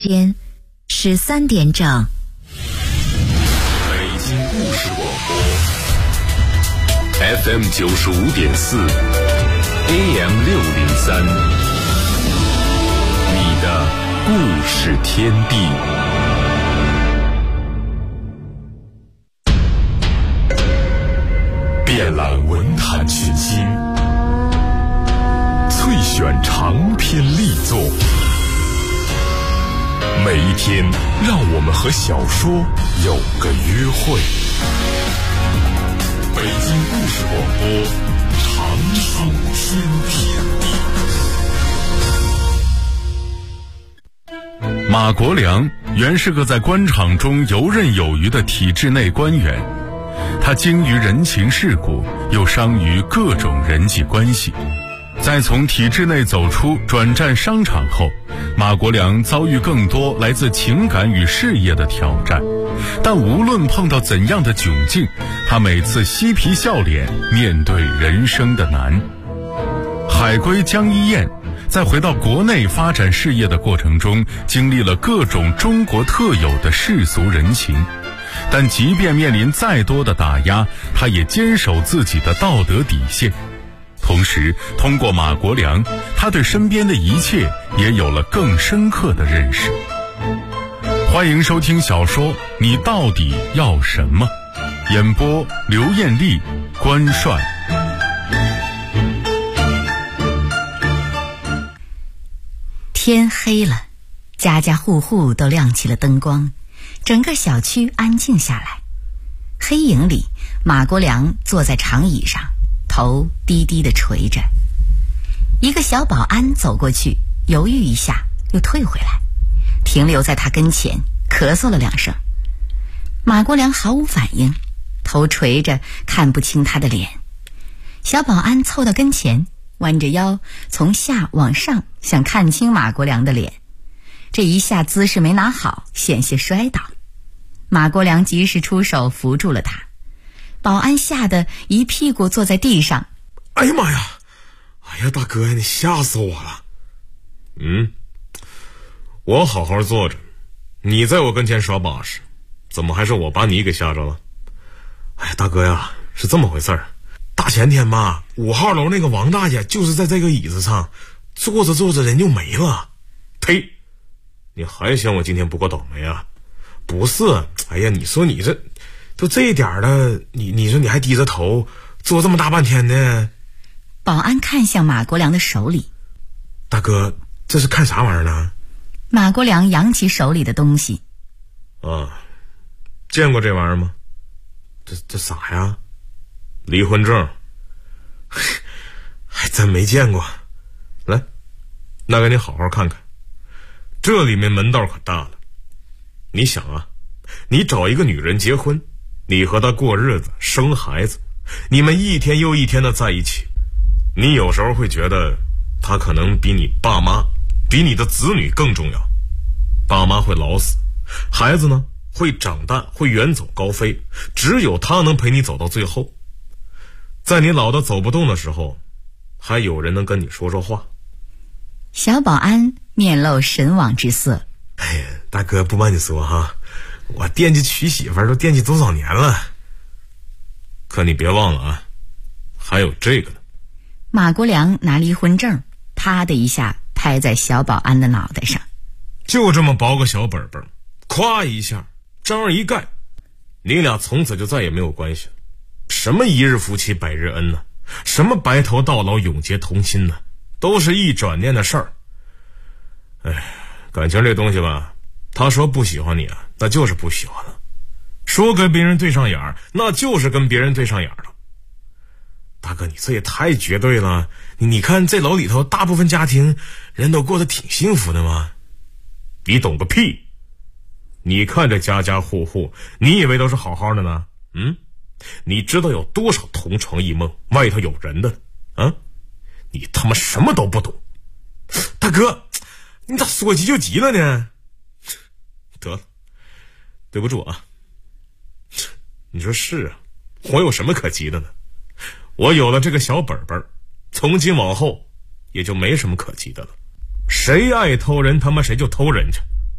间13点整。 北京故事广播 FM 95.4 AM 603，你的故事天地。遍览文坛群星，萃选长篇力作，每一天让我们和小说有个约会。北京故事广播，长寿天地。马国良原是个在官场中游刃有余的体制内官员，他精于人情世故，又商于各种人际关系。在从体制内走出转战商场后，马国良遭遇更多来自情感与事业的挑战，但无论碰到怎样的窘境，他每次嬉皮笑脸面对人生的难。海归江一燕在回到国内发展事业的过程中，经历了各种中国特有的世俗人情，但即便面临再多的打压，他也坚守自己的道德底线。同时通过马国良，他对身边的一切也有了更深刻的认识。欢迎收听小说《你到底要什么》，演播刘艳丽、关帅。 天黑了，家家户户都亮起了灯光，整个小区安静下来。黑影里，马国良坐在长椅上，头低低地垂着。一个小保安走过去，犹豫一下又退回来，停留在他跟前，咳嗽了2声。马国良毫无反应，头垂着，看不清他的脸。小保安凑到跟前，弯着腰从下往上，想看清马国良的脸。这一下姿势没拿好，险些摔倒。马国良及时出手扶住了他，保安吓得一屁股坐在地上。 哎呀妈呀！哎呀，大哥，你吓死我了。我好好坐着，你在我跟前耍把式，怎么还是我把你给吓着了？哎呀，大哥呀，是这么回事儿。大前天吧，5号楼那个王大爷就是在这个椅子上坐着坐着人就没了。呸！你还想我今天不够倒霉啊？不是，哎呀，你说你这都这一点了，你说你还低着头坐这么大半天呢？ 保安看向马国良的手里。 大哥，这是看啥玩意儿呢？ 马国良扬起手里的东西。 见过这玩意儿吗？这啥呀？离婚证。还真没见过。来，那给你好好看看，这里面门道可大了。你想啊，你找一个女人结婚，你和她过日子生孩子，你们一天又一天的在一起，你有时候会觉得她可能比你爸妈，比你的子女更重要。爸妈会老死，孩子呢会长大，会远走高飞，只有她能陪你走到最后。在你老的走不动的时候，还有人能跟你说说话。 小保安面露神往之色。 哎呀，大哥，不瞒你说哈，我惦记娶媳妇儿都惦记多少年了。可你别忘了啊，还有这个呢。 马国良拿离婚证啪的一下拍在小保安的脑袋上。 就这么薄个小本本，咵一下章儿一盖，你俩从此就再也没有关系了。什么一日夫妻百日恩呢？什么白头到老永结同心呢？都是一转念的事儿。哎，感情这东西吧，他说不喜欢你啊，那就是不喜欢了；说跟别人对上眼儿，那就是跟别人对上眼儿了。大哥，你这也太绝对了。你看这楼里头大部分家庭人都过得挺幸福的吗？你懂个屁！你看这家家户户，你以为都是好好的呢？你知道有多少同床异梦外头有人的啊？你他妈什么都不懂。大哥，你咋说急就急了呢？得了，对不住啊。你说是啊，我有什么可急的呢？我有了这个小本本，从今往后也就没什么可急的了。谁爱偷人他妈谁就偷人去，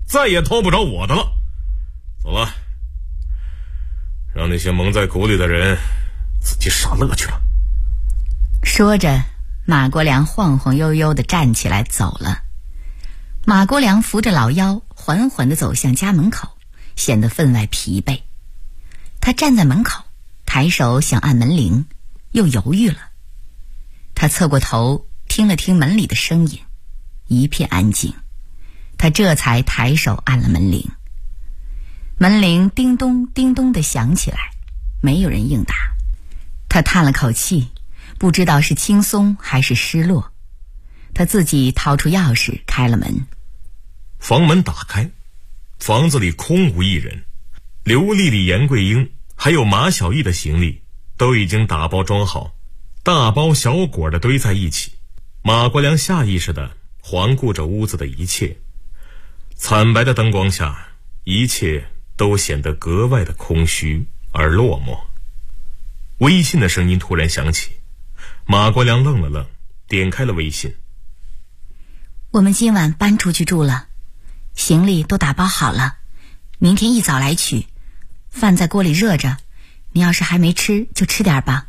再也偷不着我的了。走了，让那些蒙在鼓里的人自己傻乐去了。 说着，马国良晃晃悠悠地站起来走了。马国良扶着老腰缓缓地走向家门口，显得分外疲惫。他站在门口，抬手想按门铃，又犹豫了。他侧过头听了听门里的声音，一片安静。他这才抬手按了门铃。门铃叮咚叮咚地响起来，没有人应答。他叹了口气，不知道是轻松还是失落。他自己掏出钥匙开了门。 房门打开，房子里空无一人。刘丽丽、严桂英还有马小艺的行李都已经打包装好，大包小裹地堆在一起。马国良下意识地环顾着屋子的一切，惨白的灯光下，一切都显得格外的空虚而落寞。微信的声音突然响起，马国良愣了愣，点开了微信。 我们今晚搬出去住了，行李都打包好了，明天一早来取，饭在锅里热着，你要是还没吃就吃点吧。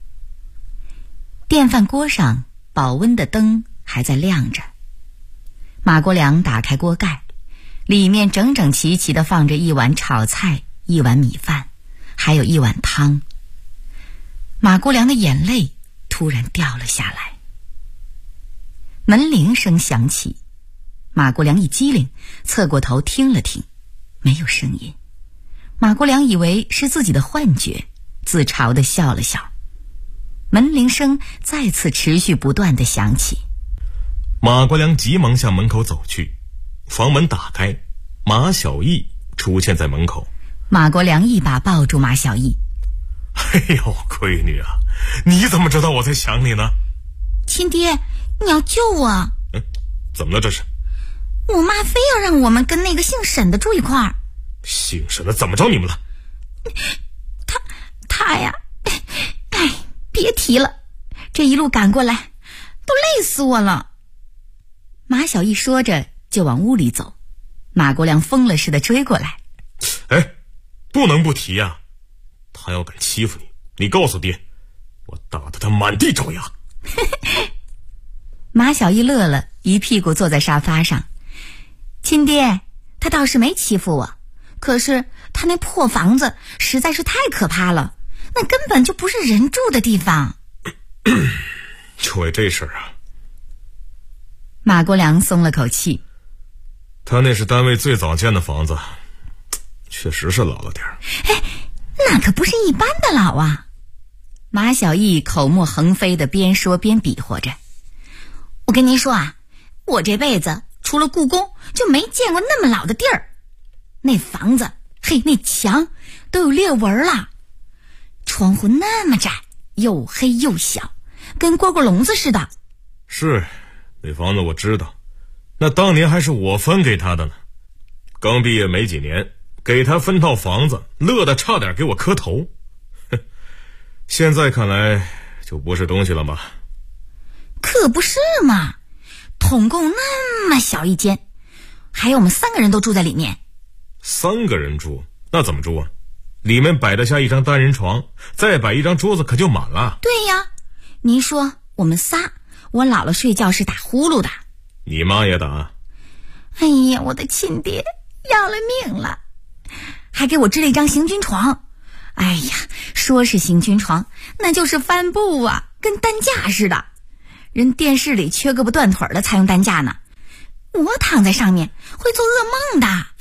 电饭锅上保温的灯还在亮着。马国良打开锅盖，里面整整齐齐地放着一碗炒菜，一碗米饭，还有一碗汤。马国良的眼泪突然掉了下来。门铃声响起，马国良一激灵，侧过头听了听，没有声音。马国良以为是自己的幻觉，自嘲地笑了笑。门铃声再次持续不断地响起。 马国良急忙向门口走去，房门打开，马小艺出现在门口。 马国良一把抱住马小艺。 哎呦，闺女啊，你怎么知道我在想你呢？ 亲爹，你要救我。 怎么了这是？ 我妈非要让我们跟那个姓沈的住一块儿。 姓沈的怎么着你们了？ 他呀，哎，别提了，这一路赶过来都累死我了。 马小艺说着就往屋里走，马国良疯了似的追过来。 哎，不能不提呀，他要敢欺负你，你告诉爹，我打得他满地找牙。 马小艺乐了，一屁股坐在沙发上。 亲爹，他倒是没欺负我，可是他那破房子实在是太可怕了，那根本就不是人住的地方。 就为这事儿啊？ 马国良松了口气。 他那是单位最早建的房子，确实是老了点儿。 哎，那可不是一般的老啊。 马小艺口沫横飞的边说边比划着。 我跟您说啊，我这辈子除了故宫就没见过那么老的地儿。那房子，嘿，那墙都有裂纹了，窗户那么窄，又黑又小，跟蝈蝈笼子似的。 是，那房子我知道，那当年还是我分给他的呢。刚毕业没几年，给他分套房子，乐得差点给我磕头。现在看来就不是东西了吧？ 可不是嘛，统共那么小一间，还有我们3个人都住在里面。 3个人住，那怎么住啊？里面摆得下一张单人床，再摆一张桌子可就满了。 对呀，您说我们仨，我姥姥睡觉是打呼噜的。 你妈也打？ 哎呀，我的亲爹要了命了，还给我支了一张行军床。哎呀，说是行军床，那就是帆布啊，跟担架似的。人电视里缺胳膊断腿的才用担架呢，我躺在上面会做噩梦的。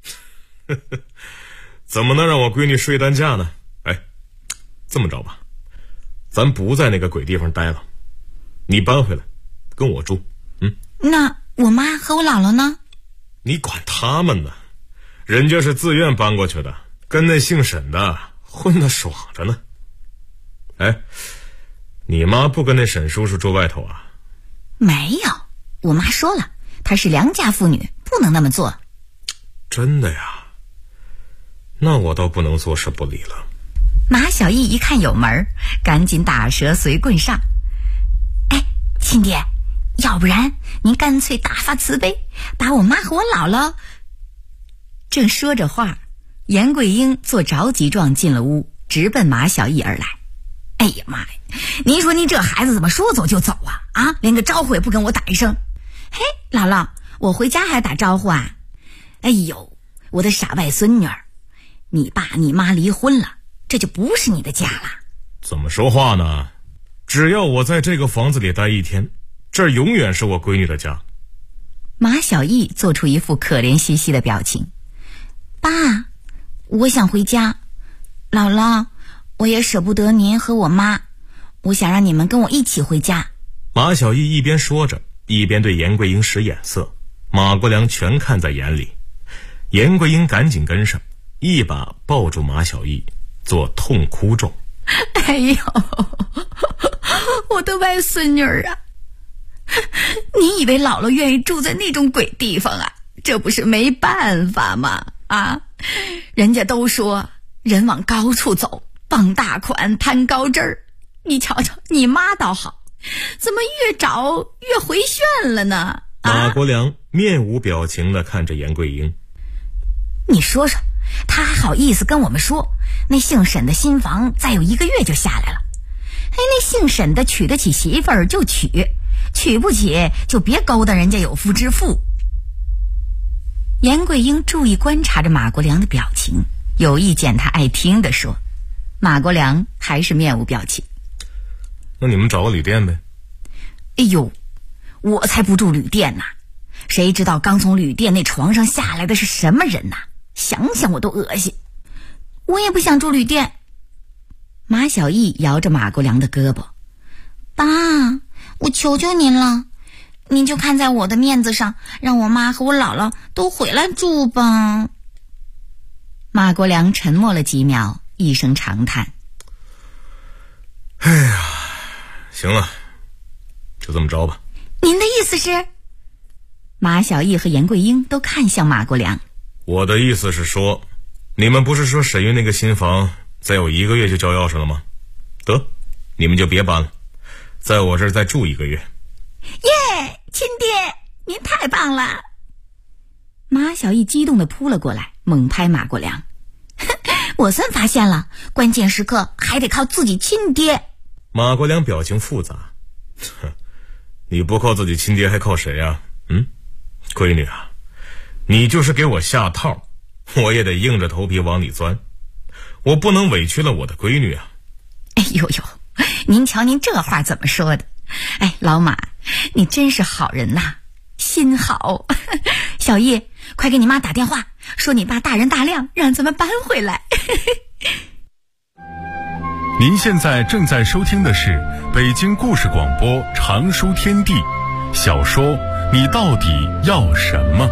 怎么能让我闺女睡担架呢？哎，这么着吧，咱不在那个鬼地方待了，你搬回来跟我住。 那我妈和我姥姥呢？ 你管他们呢，人家是自愿搬过去的，跟那姓沈的混得爽着呢。哎，你妈不跟那沈叔叔住外头啊？ 没有，我妈说了，她是良家妇女，不能那么做。 真的呀？那我倒不能坐视不理了。 马小艺一看有门，赶紧打蛇随棍上。 哎，亲爹，要不然您干脆大发慈悲，把我妈和我姥姥…… 正说着话，严桂英做着急状进了屋，直奔马小艺而来。 哎呀妈呀，您说您这孩子怎么说走就走啊？连个招呼也不跟我打一声。嘿，姥姥，我回家还打招呼啊？哎呦，我的傻外孙女儿，你爸你妈离婚了，这就不是你的家了。 怎么说话呢？只要我在这个房子里待一天，这儿永远是我闺女的家。 马小艺做出一副可怜兮兮的表情。 爸，我想回家。姥姥，我也舍不得您和我妈，我想让你们跟我一起回家。 马小艺一边说着，一边对严桂英使眼色，马国良全看在眼里。严桂英赶紧跟上，一把抱住马小艺，做痛哭状。 哎呦，我的外孙女儿啊！你以为姥姥愿意住在那种鬼地方啊？这不是没办法吗？啊，人家都说人往高处走，傍大款，攀高枝儿。你瞧瞧，你妈倒好，怎么越找越回旋了呢？ 马国良面无表情地看着严桂英。 你说说，他还好意思跟我们说，那姓沈的新房再有1个月就下来了。哎，那姓沈的娶得起媳妇儿就娶，娶不起就别勾搭人家有夫之妇。 严桂英注意观察着马国良的表情，有意见他爱听地说。马国良还是面无表情。 那你们找个旅店呗。 哎呦，我才不住旅店呢，谁知道刚从旅店那床上下来的是什么人呢？想想我都恶心。我也不想住旅店。 马小艺摇着马国良的胳膊。 爸，我求求您了，您就看在我的面子上，让我妈和我姥姥都回来住吧。 马国良沉默了几秒，一声长叹。 哎呀，行了，就这么着吧。 您的意思是？ 马小艺和严桂英都看向马国良。 我的意思是说，你们不是说沈玉那个新房再有1个月就交钥匙了吗？得，你们就别搬了，在我这儿再住1个月。 耶，亲爹，您太棒了！ 马小艺激动地扑了过来，猛拍马国良。 我算发现了，关键时刻还得靠自己亲爹。 马国良表情复杂。你不靠自己亲爹还靠谁啊？闺女啊，你就是给我下套，我也得硬着头皮往里钻，我不能委屈了我的闺女啊。 哎呦呦，您瞧您这话怎么说的？哎，老马，你真是好人呐，心好。 小艺，快给你妈打电话，说你爸大人大量，让咱们搬回来。 您现在正在收听的是北京故事广播长书天地小说《你到底要什么》。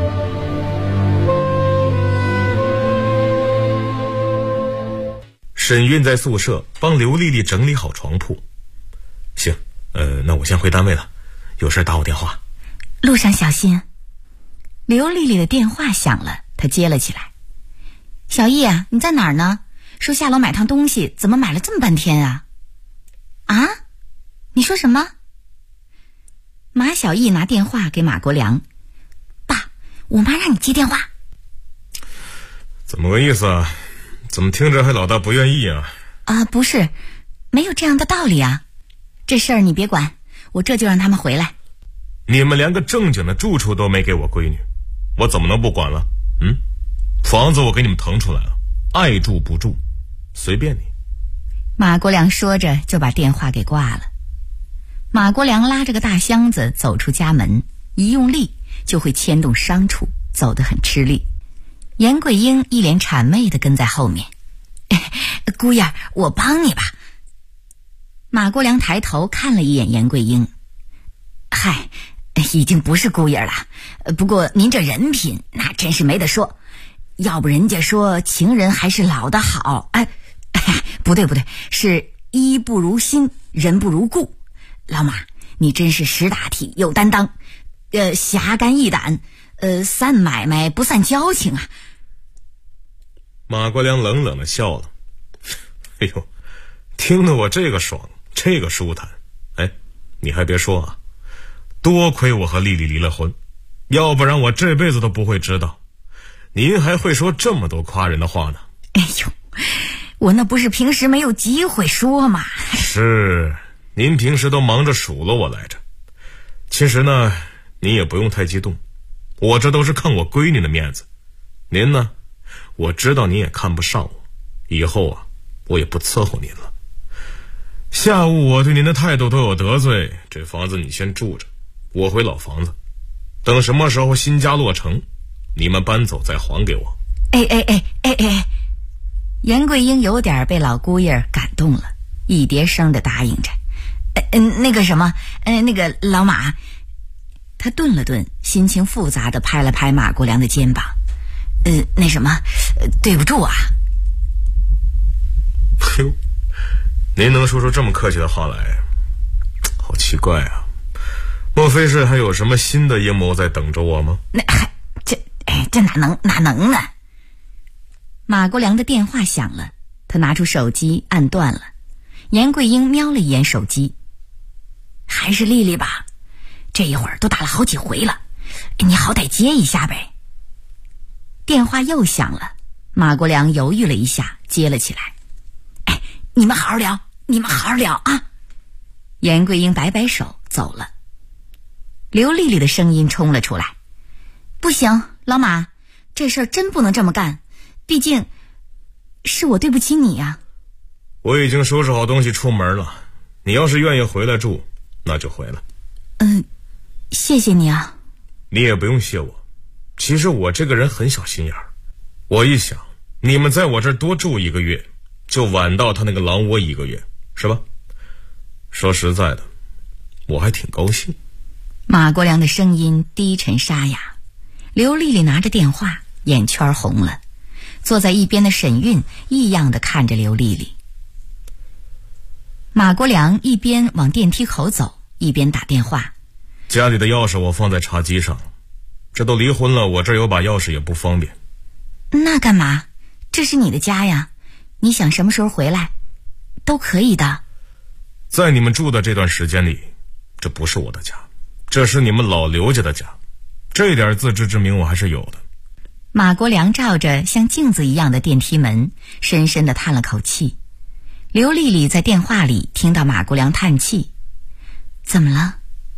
沈韵在宿舍帮刘丽丽整理好床铺。行，那我先回单位了，有事打我电话。 路上小心。 刘丽丽的电话响了，她接了起来。 小艺啊，你在哪儿呢？说下楼买趟东西，怎么买了这么半天啊？啊？你说什么？ 马小艺拿电话给马国良。 爸，我妈让你接电话。 怎么个意思啊？怎么听着还老大不愿意啊？ 不是，没有这样的道理啊。这事儿你别管，我这就让他们回来。 你们连个正经的住处都没给我闺女，我怎么能不管了？房子我给你们腾出来了，爱住不住，随便你。 马国良说着就把电话给挂了。马国良拉着个大箱子走出家门，一用力就会牵动伤处，走得很吃力。严桂英一脸谄媚地跟在后面。 姑爷，我帮你吧。 马国良抬头看了一眼严桂英。 嗨，已经不是姑爷了，不过您这人品那真是没得说，要不人家说情人还是老的好。不对，是衣不如新，人不如故。老马，你真是识大体有担当，侠肝义胆，散买卖不散交情啊。 马国良冷冷地笑了。哎呦，听得我这个爽，这个舒坦。你还别说啊，多亏我和丽丽离了婚，要不然我这辈子都不会知道， 您还会说这么多夸人的话呢？ 哎呦，我那不是平时没有机会说吗？ 是，您平时都忙着数落我来着。其实呢，您也不用太激动，我这都是看我闺女的面子。您呢，我知道您也看不上我，以后啊，我也不伺候您了。下午我对您的态度都有得罪，这房子你先住着，我回老房子，等什么时候新家落成，你们搬走再还给我。 严桂英有点被老姑爷感动了，一叠声的答应着。 那个老马， 他顿了顿，心情复杂的拍了拍马国良的肩膀。 对不住啊。 哟，您能说出这么客气的话来，好奇怪啊！莫非是还有什么新的阴谋在等着我吗？ 这哪能呢？ 马国良的电话响了，他拿出手机按断了。严桂英瞄了一眼手机， 还是丽丽吧，这一会儿都打了好几回了，你好歹接一下呗。 电话又响了，马国良犹豫了一下，接了起来。 你们好好聊啊！ 严桂英摆摆手走了。刘丽丽的声音冲了出来： 不行，老马，这事儿真不能这么干，毕竟是我对不起你呀。 我已经收拾好东西出门了，你要是愿意回来住，那就回来。 谢谢你啊。 你也不用谢我，其实我这个人很小心眼儿，我一想你们在我这儿多住1个月，就晚到他那个狼窝1个月，是吧？说实在的，我还挺高兴。 马国良的声音低沉沙哑。刘丽丽拿着电话，眼圈红了。坐在一边的沈韵异样地看着刘丽丽。马国良一边往电梯口走，一边打电话。 家里的钥匙我放在茶几上，这都离婚了，我这儿有把钥匙也不方便。 那干嘛？这是你的家呀，你想什么时候回来都可以的。 在你们住的这段时间里，这不是我的家，这是你们老刘家的家，这点自知之明我还是有的。 马国良照着像镜子一样的电梯门，深深地叹了口气。刘丽丽在电话里听到马国良叹气。 怎么了？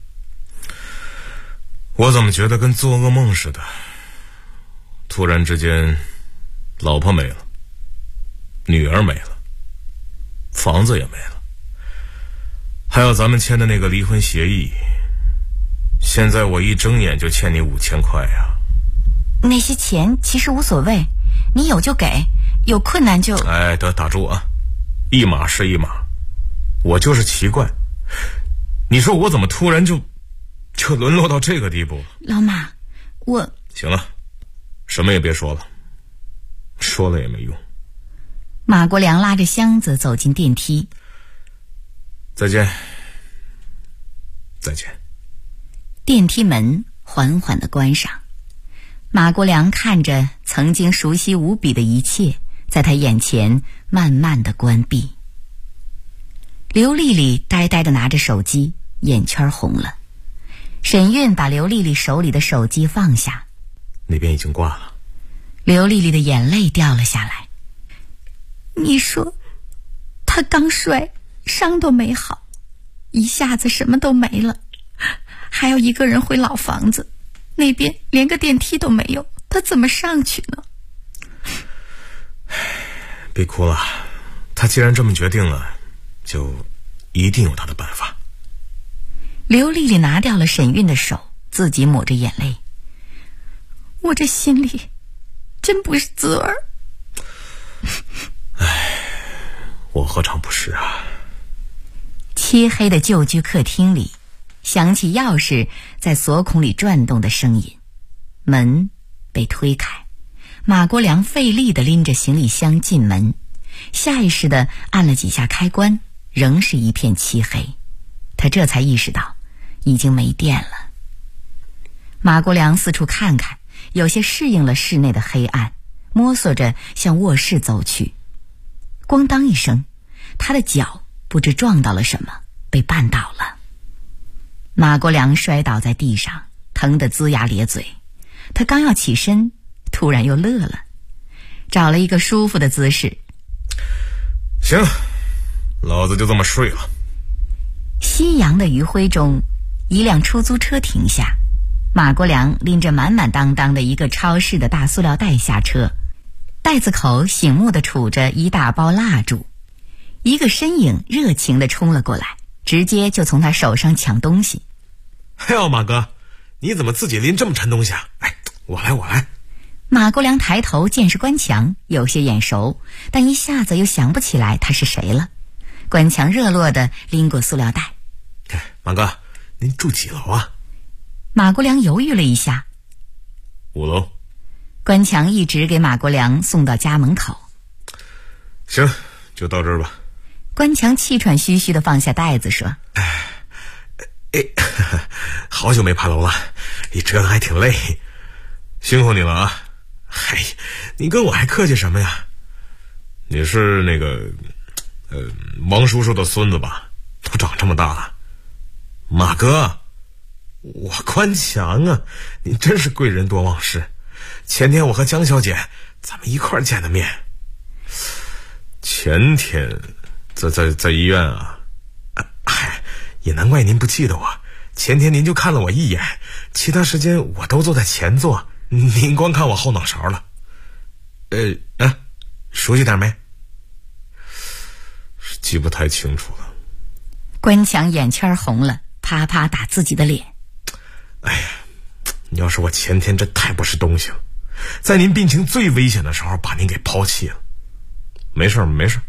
我怎么觉得跟做噩梦似的？突然之间，老婆没了，女儿没了，房子也没了，还有咱们签的那个离婚协议。现在我一睁眼就欠你5000块呀。 那些钱其实无所谓，你有就给，有困难就…… 得打住啊，一码是一码。我就是奇怪，你说我怎么突然就沦落到这个地步了？ 老马， 行了，什么也别说了，说了也没用。 马国良拉着箱子走进电梯。 再见。再见。 电梯门缓缓地关上。马国良看着曾经熟悉无比的一切，在他眼前慢慢地关闭。刘丽丽呆呆地拿着手机，眼圈红了。沈韵把刘丽丽手里的手机放下。 那边已经挂了。 刘丽丽的眼泪掉了下来。 你说他刚摔，伤都没好，一下子什么都没了，还要一个人回老房子，那边连个电梯都没有，他怎么上去呢？ 别哭了，他既然这么决定了，就一定有他的办法。 刘丽丽拿掉了沈韵的手，自己抹着眼泪。 我这心里真不是滋味。 我何尝不是啊。 漆黑的旧居客厅里，响起钥匙在锁孔里转动的声音。门被推开，马国良费力地拎着行李箱进门，下意识地按了几下开关，仍是一片漆黑。他这才意识到已经没电了。马国良四处看看，有些适应了室内的黑暗，摸索着向卧室走去。咣当一声，他的脚不知撞到了什么，被绊倒了。马国良摔倒在地上，疼得龇牙咧嘴。他刚要起身， 突然又乐了，找了一个舒服的姿势。 行，老子就这么睡了。 夕阳的余晖中，一辆出租车停下，马国良拎着满满当当的一个超市的大塑料袋下车，袋子口醒目地杵着一大包蜡烛。一个身影热情地冲了过来，直接就从他手上抢东西。 哎呦，马哥，你怎么自己拎这么沉东西啊？哎，我来。 马国良抬头见是关强，有些眼熟，但一下子又想不起来他是谁了。关强热络地拎过塑料袋。 马哥，您住几楼啊？ 马国良犹豫了一下 ，5楼。 关强一直给马国良送到家门口。 行，就到这儿吧。 关强气喘吁吁地放下袋子说： 好久没爬楼了，一折腾还挺累，辛苦你了啊。嗨，你跟我还客气什么呀？你是那个王叔叔的孙子吧？都长这么大了。马哥，我关强啊，你真是贵人多忘事。前天我和江小姐咱们一块儿见的面。前天在医院啊。嗨，也难怪您不记得我，前天您就看了我一眼，其他时间我都坐在前座，您光看我后脑勺了。熟悉点没？记不太清楚了。 关强眼圈红了，啪啪打自己的脸。 哎呀，要是我前天真太不是东西了，在您病情最危险的时候把您给抛弃了。没事，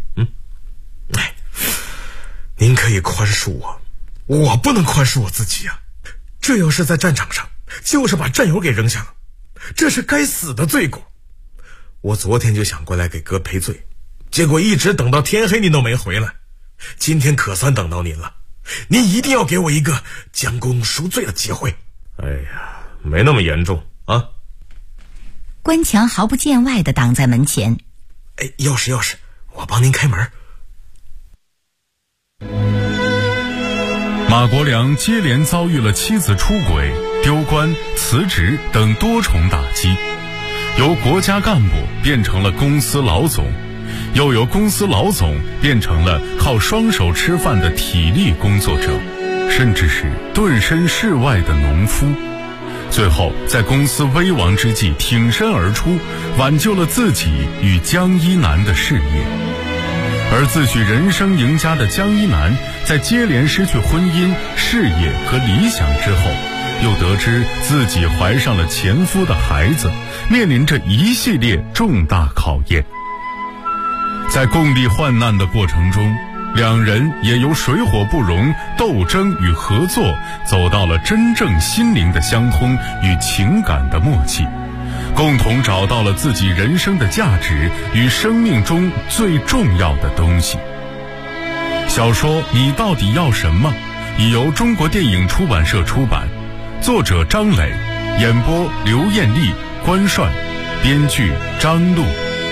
您可以宽恕我，我不能宽恕我自己啊！这要是在战场上，就是把战友给扔下了，这是该死的罪过。我昨天就想过来给哥赔罪，结果一直等到天黑您都没回来，今天可算等到您了，您一定要给我一个将功赎罪的机会。哎呀，没那么严重啊！ 关强毫不见外地挡在门前。 钥匙，我帮您开门。 马国良接连遭遇了妻子出轨、丢官、辞职等多重打击，由国家干部变成了公司老总，又由公司老总变成了靠双手吃饭的体力工作者，甚至是遁身世外的农夫。最后在公司危亡之际挺身而出，挽救了自己与江一南的事业。而自诩人生赢家的江一南，在接连失去婚姻、事业和理想之后，又得知自己怀上了前夫的孩子，面临着一系列重大考验。在共历患难的过程中，两人也由水火不容、斗争与合作，走到了真正心灵的相通与情感的默契，共同找到了自己人生的价值与生命中最重要的东西。小说《你到底要什么》已由中国电影出版社出版，作者张磊，演播刘艳丽、关帅，编剧张璐。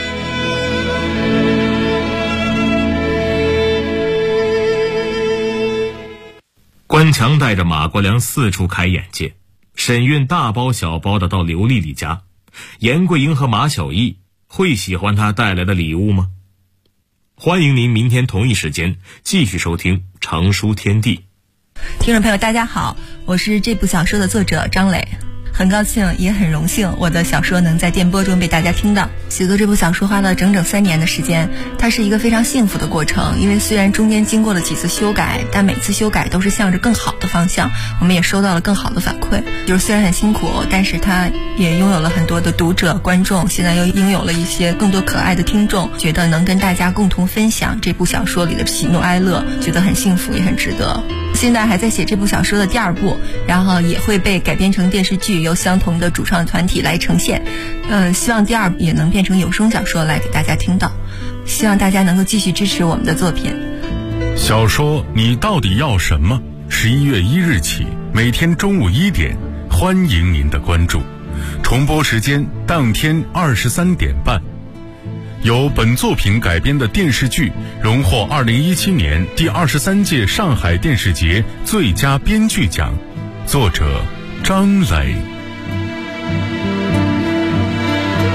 关强带着马国良四处开眼界，沈运大包小包的到刘丽丽家。严桂英和马小艺会喜欢他带来的礼物吗？欢迎您明天同一时间继续收听长书天地。 听众朋友大家好，我是这部小说的作者张磊，很高兴也很荣幸我的小说能在电波中被大家听到。写作这部小说花了整整3年的时间，它是一个非常幸福的过程，因为虽然中间经过了几次修改，但每次修改都是向着更好的方向，我们也收到了更好的反馈。就是虽然很辛苦，但是它也拥有了很多的读者观众，现在又拥有了一些更多可爱的听众，觉得能跟大家共同分享这部小说里的喜怒哀乐，觉得很幸福也很值得。现在还在写这部小说的第2部，然后也会被改编成电视剧，由相同的主创团体来呈现。希望第2部也能变成有声小说来给大家听到，希望大家能够继续支持我们的作品。 小说《你到底要什么》11月1日起，每天中午1点，欢迎您的关注。重播时间当天23点半。由本作品改编的电视剧荣获2017年第23届上海电视节最佳编剧奖，作者张磊。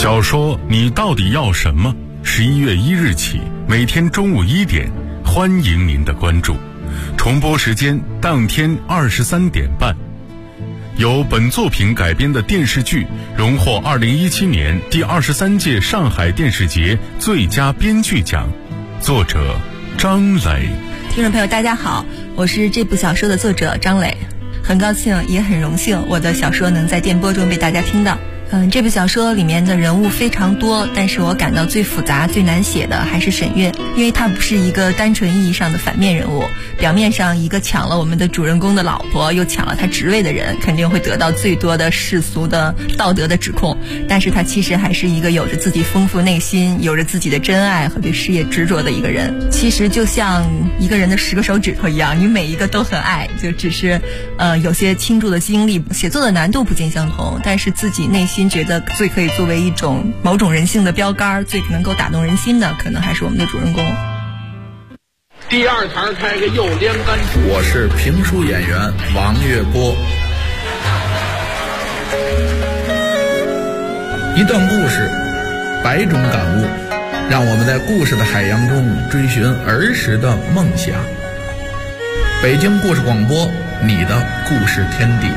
小说你到底要什么？11月1日起，每天中午1点，欢迎您的关注。重播时间当天23点半。由本作品改编的电视剧荣获2017年第23届上海电视节最佳编剧奖，作者张磊。 听众朋友大家好，我是这部小说的作者张磊，很高兴也很荣幸我的小说能在电波中被大家听到。这部小说里面的人物非常多，但是我感到最复杂最难写的还是沈月，因为她不是一个单纯意义上的反面人物。表面上一个抢了我们的主人公的老婆又抢了他职位的人，肯定会得到最多的世俗的道德的指控，但是他其实还是一个有着自己丰富内心，有着自己的真爱和对事业执着的一个人。其实就像一个人的10个手指头一样，你每一个都很爱，就只是有些倾注的精力，写作的难度不尽相同，但是自己内心觉得最可以作为一种某种人性的标杆，最能够打动人心的，可能还是我们的主人公。 第二台开个右连杆， 我是评书演员王月波。一段故事，百种感悟，让我们在故事的海洋中追寻儿时的梦想。北京故事广播，你的故事天地。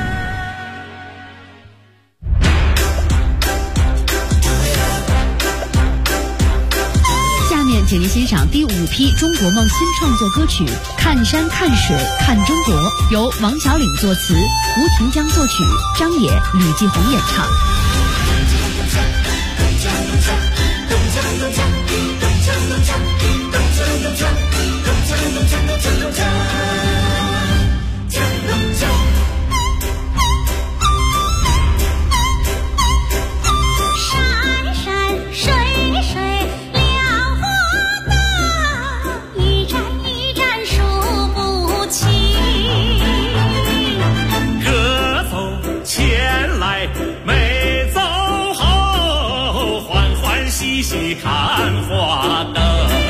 请您欣赏第5批中国梦新创作歌曲《看山看水看中国》，由王小岭作词，胡廷江作曲，张也、吕继红演唱。 看花灯，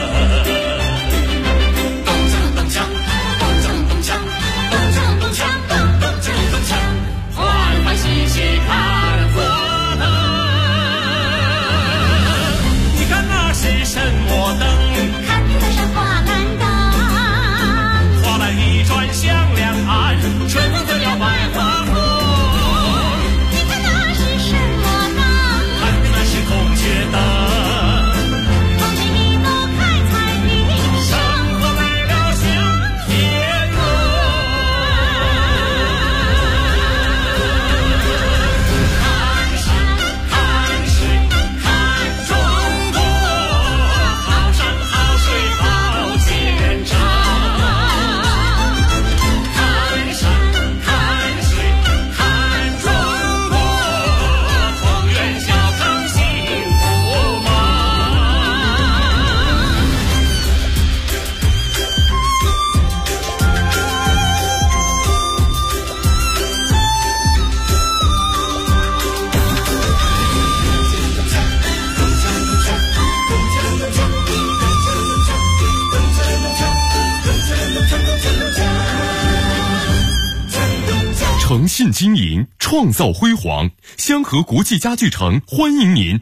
咚锵咚锵，咚锵咚锵，咚锵咚锵，咚锵咚锵，欢欢喜喜看花灯。你看那是什么灯？ 看的是花篮灯。 花篮一转向两岸，春风就要百花红。 你看那是什么灯？ 看的那是孔雀灯。 诚信经营，创造辉煌。香河国际家具城欢迎您。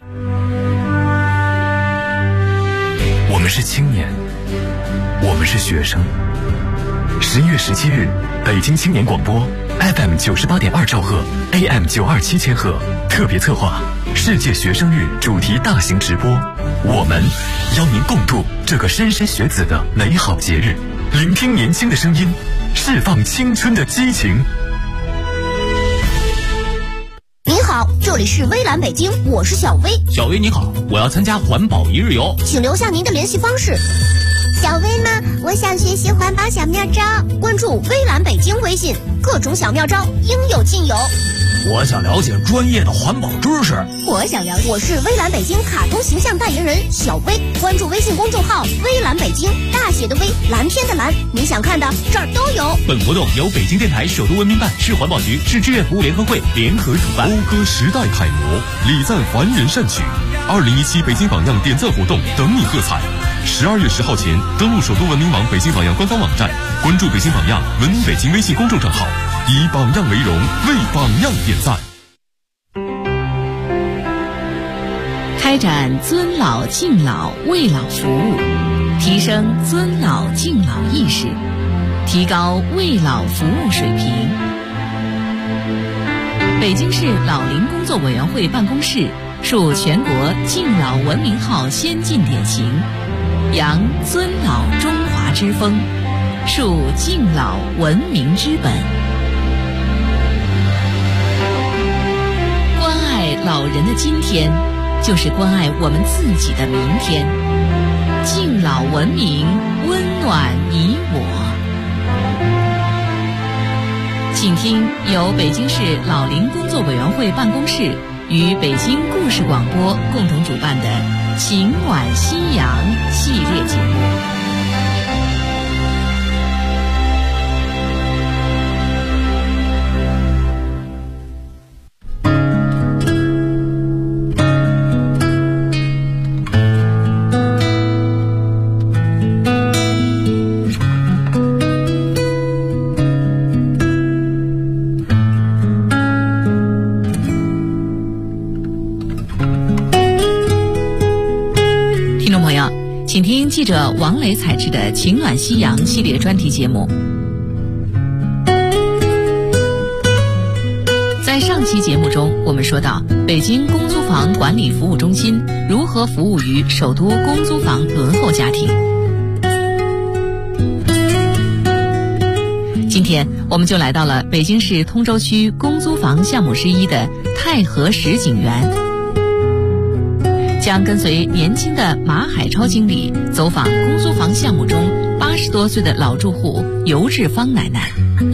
我们是青年，我们是学生。11月17日，北京青年广播 FM 98.2兆赫 AM 927千赫特别策划世界学生日主题大型直播，我们邀您共度这个莘莘学子的美好节日，聆听年轻的声音，释放青春的激情。 您好，这里是微蓝北京，我是小薇。 小薇你好，我要参加环保一日游， 请留下您的联系方式。 小薇呢，我想学习环保小妙招， 关注微蓝北京微信，各种小妙招应有尽有。 我想了解专业的环保知识， 我是微蓝北京卡通形象代言人小薇，关注微信公众号微蓝北京，大写的微，蓝天的蓝，你想看的这儿都有。 本活动由北京电台首都文明办、市环保局、市志愿服务联合会联合主办。 讴歌时代楷模，礼赞凡人善举，2017北京榜样点赞活动等你喝彩。12月10号前登录首都文明网北京榜样官方网站，关注北京榜样文明北京微信公众账号，以榜样为荣，为榜样点赞。 开展尊老敬老为老服务，提升尊老敬老意识，提高为老服务水平。北京市老龄工作委员会办公室树全国敬老文明号先进典型，扬尊老中华之风，树敬老文明之本。关爱老人的今天，就是关爱我们自己的明天。敬老文明，温暖你我。请听由北京市老龄工作委员会办公室与北京故事广播共同主办的《情晚夕阳》系列节目。请听记者王磊采制的《情暖夕阳》系列专题节目。在上期节目中，我们说到北京公租房管理服务中心如何服务于首都公租房轮候家庭。今天我们就来到了北京市通州区公租房项目之一的太和实景园，将跟随年轻的马海超经理走访公租房项目中80多岁的老住户尤志芳奶奶。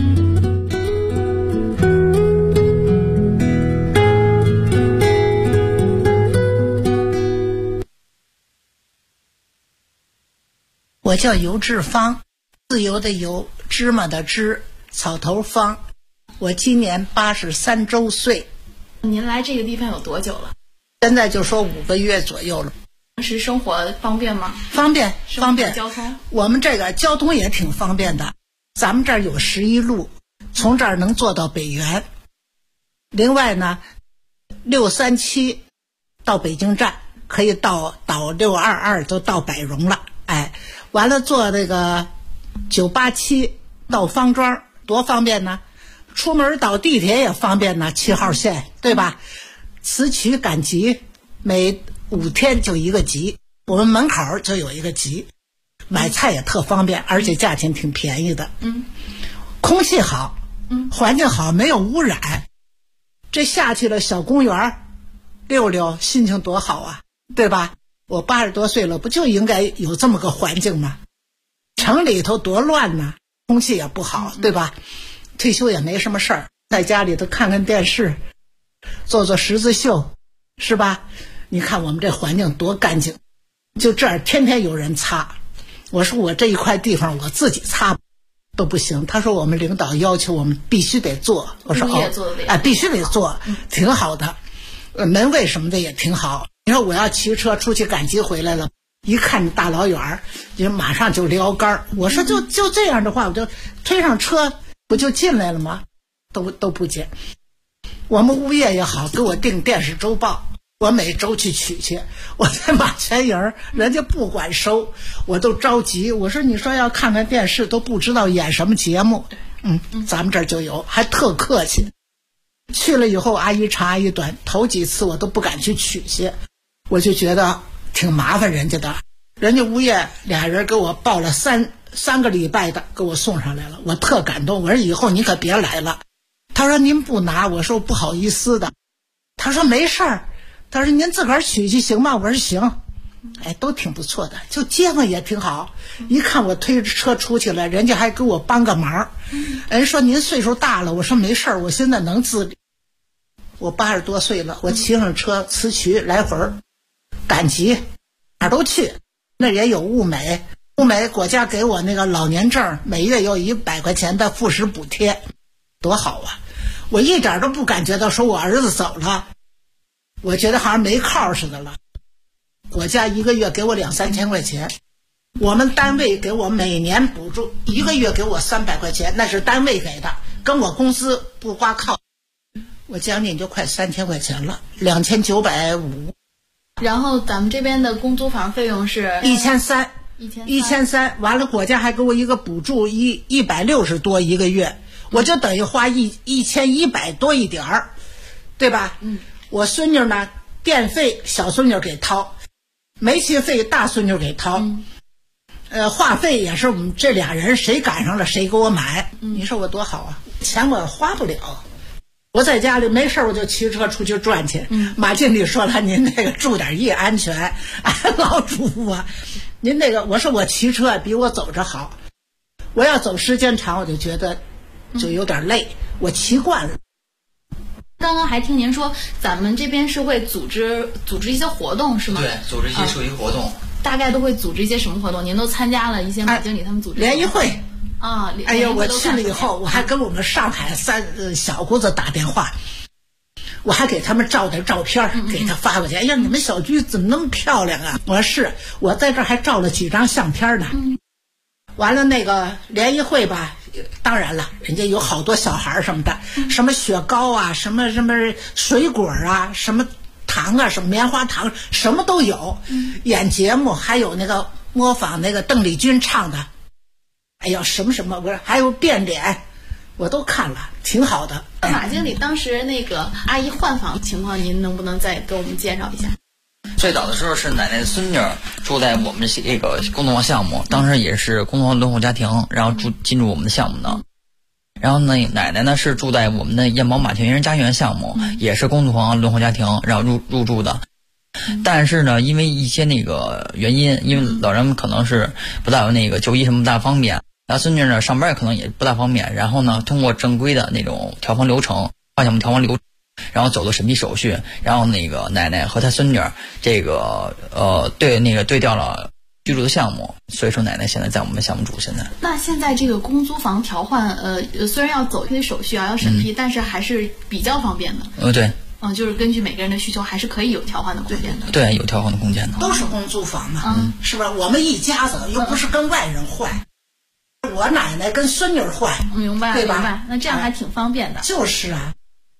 我叫尤志芳，自由的由，芝麻的芝，草头芳。我今年83周岁。 您来这个地方有多久了？ 现在就说5个月左右了。 平时生活方便吗？ 方便，方便。 交通？我们这个交通也挺方便的。咱们这儿有11路，从这儿能坐到北园。另外呢，637到北京站，可以到622就到百荣了。哎，完了坐那个987到方庄，多方便呢！出门倒地铁也方便呢，7号线，对吧？磁渠赶集，每5天就一个集，我们门口就有一个集，买菜也特方便，而且价钱挺便宜的。空气好，环境好，没有污染。这下去了小公园溜溜，心情多好啊，对吧？我80多岁了，不就应该有这么个环境吗？城里头多乱呢，空气也不好，对吧？退休也没什么事儿，在家里头看看电视，做做十字绣，是吧？你看我们这环境多干净，就这儿天天有人擦。我说我这一块地方我自己擦都不行，他说我们领导要求我们必须得做。我说必须得做，挺好的。门卫什么的也挺好。你说我要骑车出去赶集回来了，一看你大老远就马上就撩杆。我说就这样的话，我就推上车不就进来了吗？都不进。我们物业也好，给我订电视周报，我每周去取去。我在马全营，人家不管收，我都着急。我说你说要看看电视，都不知道演什么节目。咱们这儿就有，还特客气。去了以后，阿姨长阿姨短，头几次我都不敢去取去，我就觉得挺麻烦人家的。人家物业俩人给我报了三个礼拜的，给我送上来了，我特感动。我说以后你可别来了。他说您不拿，我说不好意思的。他说没事儿，他说您自个儿取去行吗？我说行。哎，都挺不错的，就街坊也挺好。一看我推着车出去了，人家还给我帮个忙。人说您岁数大了，我说没事儿，我现在能自理。我80多岁了，我骑上车磁渠来回赶集，哪儿都去。那也有物美国家给我那个老年证，每月有100块钱的副食补贴，多好啊！我一点都不感觉到说我儿子走了，我觉得好像没靠似的了。国家1个月给我2-3千块钱，我们单位给我每年补助1个月给我300块钱，那是单位给的，跟我工资不挂靠。我将近就快3000块钱了，2950， 然后咱们这边的公租房费用是 1300，完了国家还给我一个补助160多一个月，我就等于花1100多一点儿，对吧？我孙女呢，电费小孙女给掏，煤气费大孙女给掏，话费也是我们这俩人谁赶上了谁给我买，你说我多好啊！钱我花不了。我在家里没事我就骑车出去转去。马经理说了，您那个注点意安全，老主啊，您那个我说我骑车比我走着好，我要走时间长我就觉得就有点累，我骑惯了。 刚刚还听您说，咱们这边是会组织一些活动是吗？ 对，组织一些社区活动。 大概都会组织一些什么活动？您都参加了一些马经理他们组织联谊会啊。 哎呀，我去了以后，我还跟我们上海小姑子打电话，我还给他们照点照片，给他发过去。哎呀，你们小区怎么那么漂亮啊？我说是，我在这儿还照了几张相片呢。完了那个联谊会吧，当然了，人家有好多小孩什么的，什么雪糕啊，什么水果啊，什么糖啊，什么棉花糖，什么都有。演节目还有那个模仿那个邓丽君唱的，哎呀什么我说还有变脸，我都看了，挺好的。 马经理当时那个阿姨换房情况，您能不能再给我们介绍一下？ 最早的时候是奶奶的孙女住在我们这个公租房项目，当时也是公租房轮候家庭，然后进入我们的项目呢。然后呢，奶奶呢是住在我们的燕宝马田园家园项目，也是公租房轮候家庭，然后入住的。但是呢，因为一些那个原因，因为老人可能是不大有那个就医什么不大方便，然后孙女呢上班可能也不大方便，然后呢通过正规的那种调房流程，项目调房流程，然后走了审批手续，然后那个奶奶和她孙女这个对调了居住的项目，所以说奶奶现在在我们项目住。现在那现在这个公租房调换，虽然要走这些手续啊，要审批，但是还是比较方便的。 对。 就是根据每个人的需求，还是可以有调换的空间的。 对，有调换的空间的。 都是公租房嘛，是吧？我们一家子又不是跟外人换，我奶奶跟孙女换， 明白， 对吧？ 明白，那这样还挺方便的。 就是啊。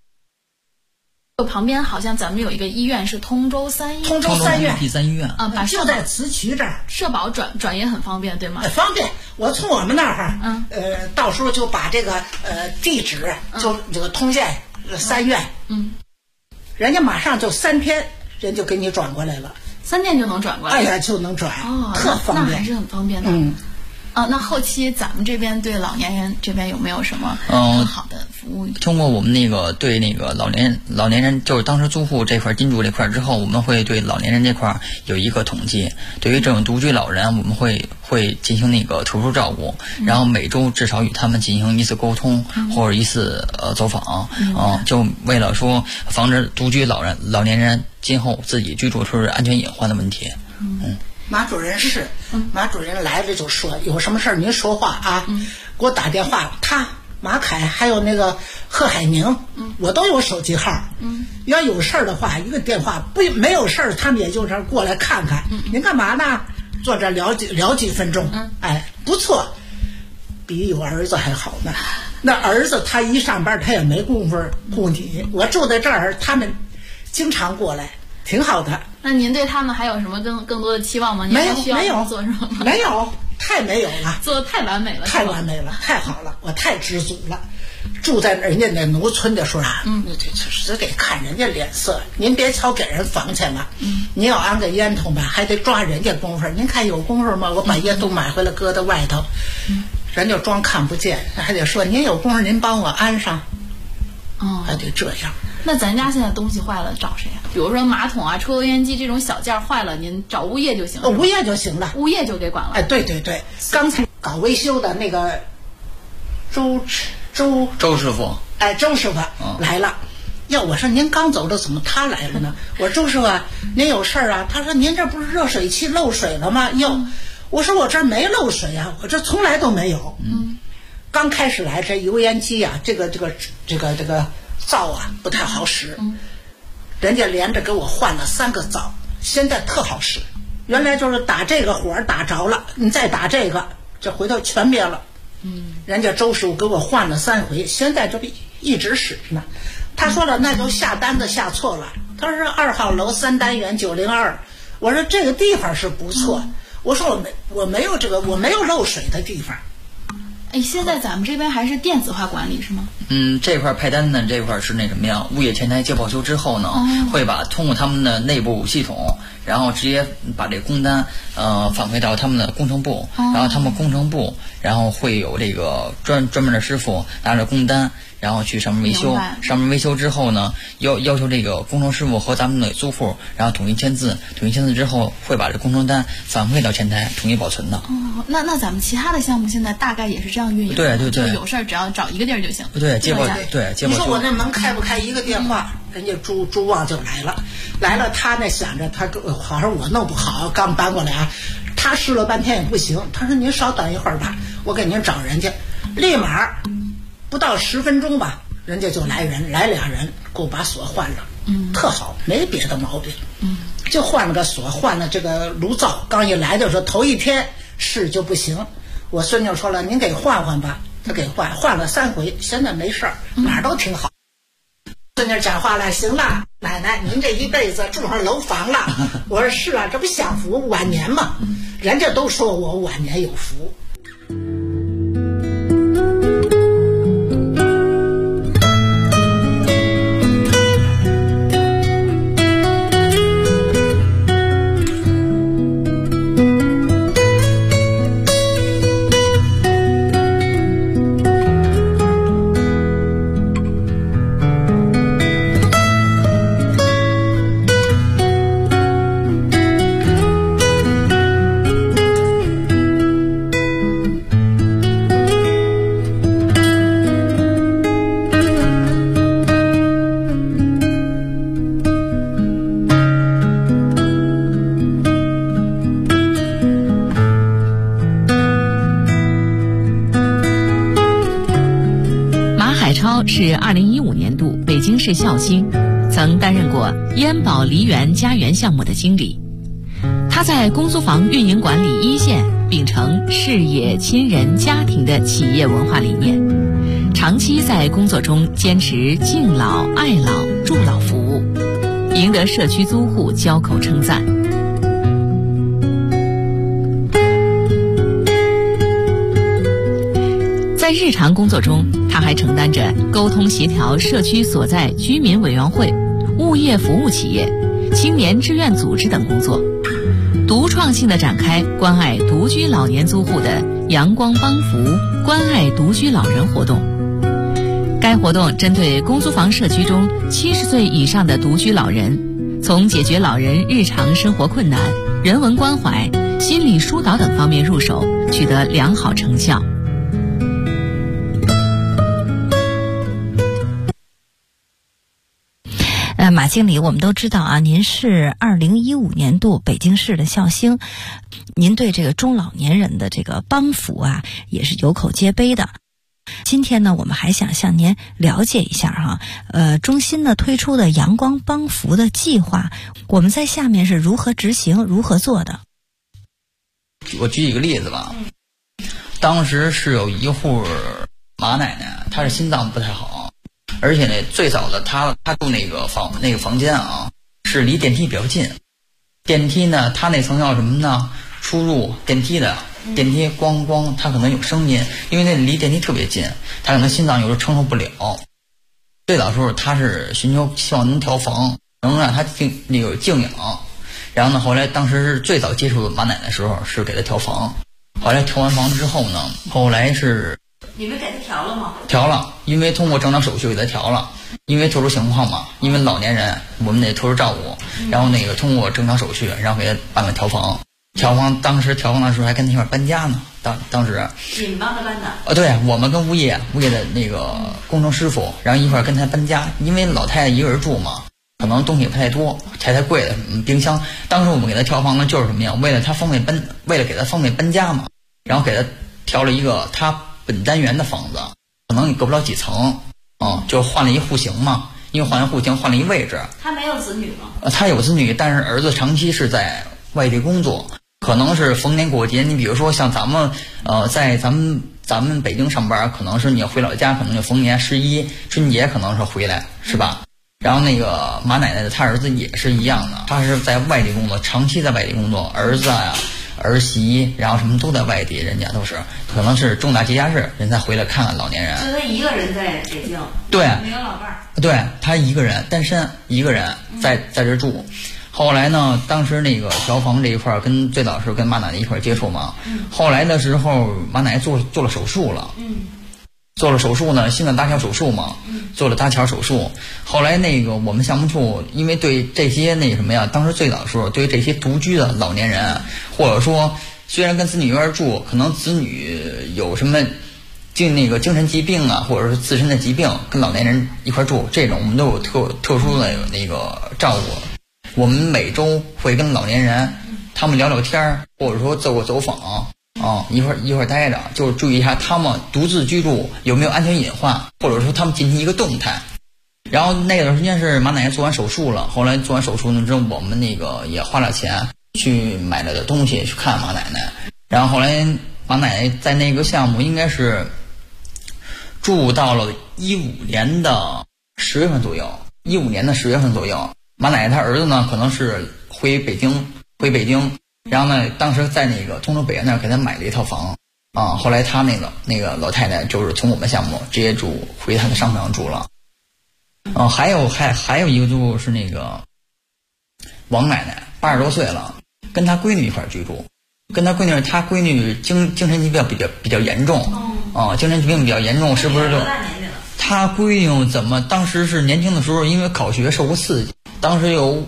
旁边好像咱们有一个医院是通州三医院， 通州三院第三医院啊， 就在磁渠这儿， 社保转也很方便，对吗？ 方便，我从我们那儿到时候就把这个地址就这个通县三院，人家马上就3天，人就给你转过来了 ，3天就能转过来。 哎呀，就能转，特方便， 那还是很方便的。那后期咱们这边对老年人这边有没有什么更好的服务？ 通过我们那个对那个老年人，就是当时租户这块进驻这块之后，我们会对老年人这块有一个统计。对于这种独居老人，我们会进行那个特殊照顾，然后每周至少与他们进行一次沟通，或者一次走访，就为了说防止独居老年人今后自己居住出安全隐患的问题。 马主任是，马主任来了就说有什么事儿您说话啊，给我打电话。他马凯还有那个贺海宁，我都有手机号。要有事儿的话，一个电话没有事儿，他们也就这儿过来看看。您干嘛呢？坐这聊几分钟。哎，不错，比有儿子还好呢。那儿子他一上班，他也没工夫顾你。我住在这儿，他们经常过来，挺好的。 那您对他们还有什么更多的期望吗？ 没有， 做什么？ 没有，太没有了， 做得太完美了， 太完美了，太好了，我太知足了。住在人家那农村的时候啊，只得看人家脸色。您别瞧给人房钱了，您要安个烟筒吧，还得抓人家功夫。您看有功夫吗？我把烟筒买回来搁在外头，人家装看不见，还得说您有功夫您帮我安上，还得这样。 那咱家现在东西坏了找谁啊？比如说马桶啊、抽油烟机这种小件坏了，您找物业就行了。 物业就行了， 物业就给管了。 哎，对，刚才搞维修的那个周师傅，哎，周师傅来了。要我说您刚走的，怎么他来了呢？我说周师傅，您有事儿啊？他说您这不是热水器漏水了吗？我说我这儿没漏水啊，我这从来都没有。刚开始来这油烟机啊，这个灶啊不太好使，人家连着给我换了3个灶，现在特好使。原来就是打这个火打着了，你再打这个，这回头全灭了。人家周师傅给我换了3回，现在这一直使呢。他说了，那就下单子下错了， 他说2号楼3单元902，我说这个地方是不错，我说我没有我没有漏水的地方。 哎，现在咱们这边还是电子化管理是吗？ 这块派单呢，这块是那什么呀？物业前台接报修之后呢，会通过他们的内部系统，然后直接把这工单反馈到他们的工程部，然后他们工程部然后会有这个专门的师傅拿着工单，然后去上面维修。上面维修之后呢，要求这个工程师傅和咱们的租户，然后统一签字。统一签字之后，会把这工程单反馈到前台，统一保存的。 那咱们其他的项目现在大概也是这样运营的。 对， 就有事儿只要找一个地儿就行。 对，接报你说我那门开不开一个电话，人家朱旺就来了，他那想着他好像我弄不好，刚搬过来啊，他试了半天也不行，他说您稍等一会儿吧，我给您找人家，立马不到10分钟吧，人家就来2人给我把锁换了，特好，没别的毛病，就换了个锁，换了这个炉灶，刚一来就说头一天试就不行，我孙女说了，您给换换吧，他给换了3回，现在没事儿，哪儿都挺好。孙女讲话了，行了，奶奶您这一辈子住上楼房了。我说是啊，这不享福晚年嘛，人家都说我晚年有福。 是2015年度北京市孝兴，曾担任过燕宝梨园家园项目的经理。他在公租房运营管理一线，秉承事业、亲人、家庭的企业文化理念，长期在工作中坚持敬老、爱老、助老服务，赢得社区租户交口称赞。在日常工作中，他还承担着沟通协调社区所在居民委员会、物业服务企业、青年志愿组织等工作，独创性地展开关爱独居老年租户的阳光帮扶关爱独居老人活动。该活动针对公租房社区中70岁以上的独居老人，从解决老人日常生活困难、人文关怀、心理疏导等方面入手，取得良好成效。 马经理，我们都知道啊，您是2015年度北京市的孝兴，您对这个中老年人的这个帮扶啊，也是有口皆碑的。今天呢，我们还想向您了解一下哈，中心呢推出的阳光帮扶的计划，我们在下面是如何执行、如何做的？ 我举一个例子吧，当时是有一户马奶奶，她是心脏不太好。而且呢，最早的他住那个房间啊，是离电梯比较近。电梯呢，他那层要什么呢？出入电梯的电梯咣咣，他可能有声音，因为那离电梯特别近，他可能心脏有时候承受不了。最早的时候，他是希望能调房，能让他有静养。然后呢，后来当时是最早接触马奶奶的时候，是给他调房。后来调完房之后呢，后来是。 你们给他调了吗？ 调了，因为通过正常手续给他调了，因为特殊情况嘛，因为老年人我们得特殊照顾，然后通过正常手续，然后给他办了调房。当时调房的时候还跟他一块搬家呢，当时你们帮他搬的？ 对，我们跟物业的那个工程师傅，然后一块跟他搬家，因为老太太一个人住嘛，可能东西不太多，太贵的冰箱。当时我们给他调房呢，就是什么呀？为了给他方便搬家嘛，然后给他调了一个他本单元的房子，可能也够不了几层，就换了一户型嘛。因为换了户型，换了一位置。 他没有子女吗？ 他有子女，但是儿子长期是在外地工作，可能是逢年过节。你比如说像咱们，在咱们北京上班，可能是你回老家，可能就逢年11春节可能是回来，是吧？ 然后那个马奶奶的她儿子也是一样的，他是在外地工作，长期在外地工作，儿子啊、儿媳，然后什么都在外地，人家都是可能是重大节假日人才回来看看老年人。 就他一个人在北京， 对， 没有老伴儿。 对，他一个人单身，一个人在这住。后来呢，当时那个消防这一块跟最早是跟马奶奶一块接触嘛。后来的时候，马奶奶做了手术了。做了手术呢，心脏搭桥手术嘛，做了搭桥手术。后来那个我们项目处，因为对这些那什么呀，当时最早的时候，对这些独居的老年人，或者说虽然跟子女一块住，可能子女有什么那个精神疾病啊，或者是自身的疾病，跟老年人一块住，这种我们都有特殊的那个照顾。我们每周会跟老年人他们聊聊天，或者说走访。一块待着，就是注意一下他们独自居住有没有安全隐患，或者说他们进行一个动态。然后那段时间是马奶奶做完手术了，后来做完手术呢之后，我们那个也花了钱去买了的东西去看马奶奶。然后后来马奶奶在那个项目应该是住到了15年的10月份左右，15年的10月份左右。马奶奶她儿子呢可能是回北京。然后呢，当时在那个通州北苑那儿给他买了一套房啊。后来他那个老太太就是从我们项目直接住回他的商场住了。还有一个就是那个王奶奶，80多岁了，跟她闺女一块居住。跟她闺女精神疾病比较严重精神疾病比较严重，是不是就她闺女怎么当时是年轻的时候因为考学受过刺激，当时有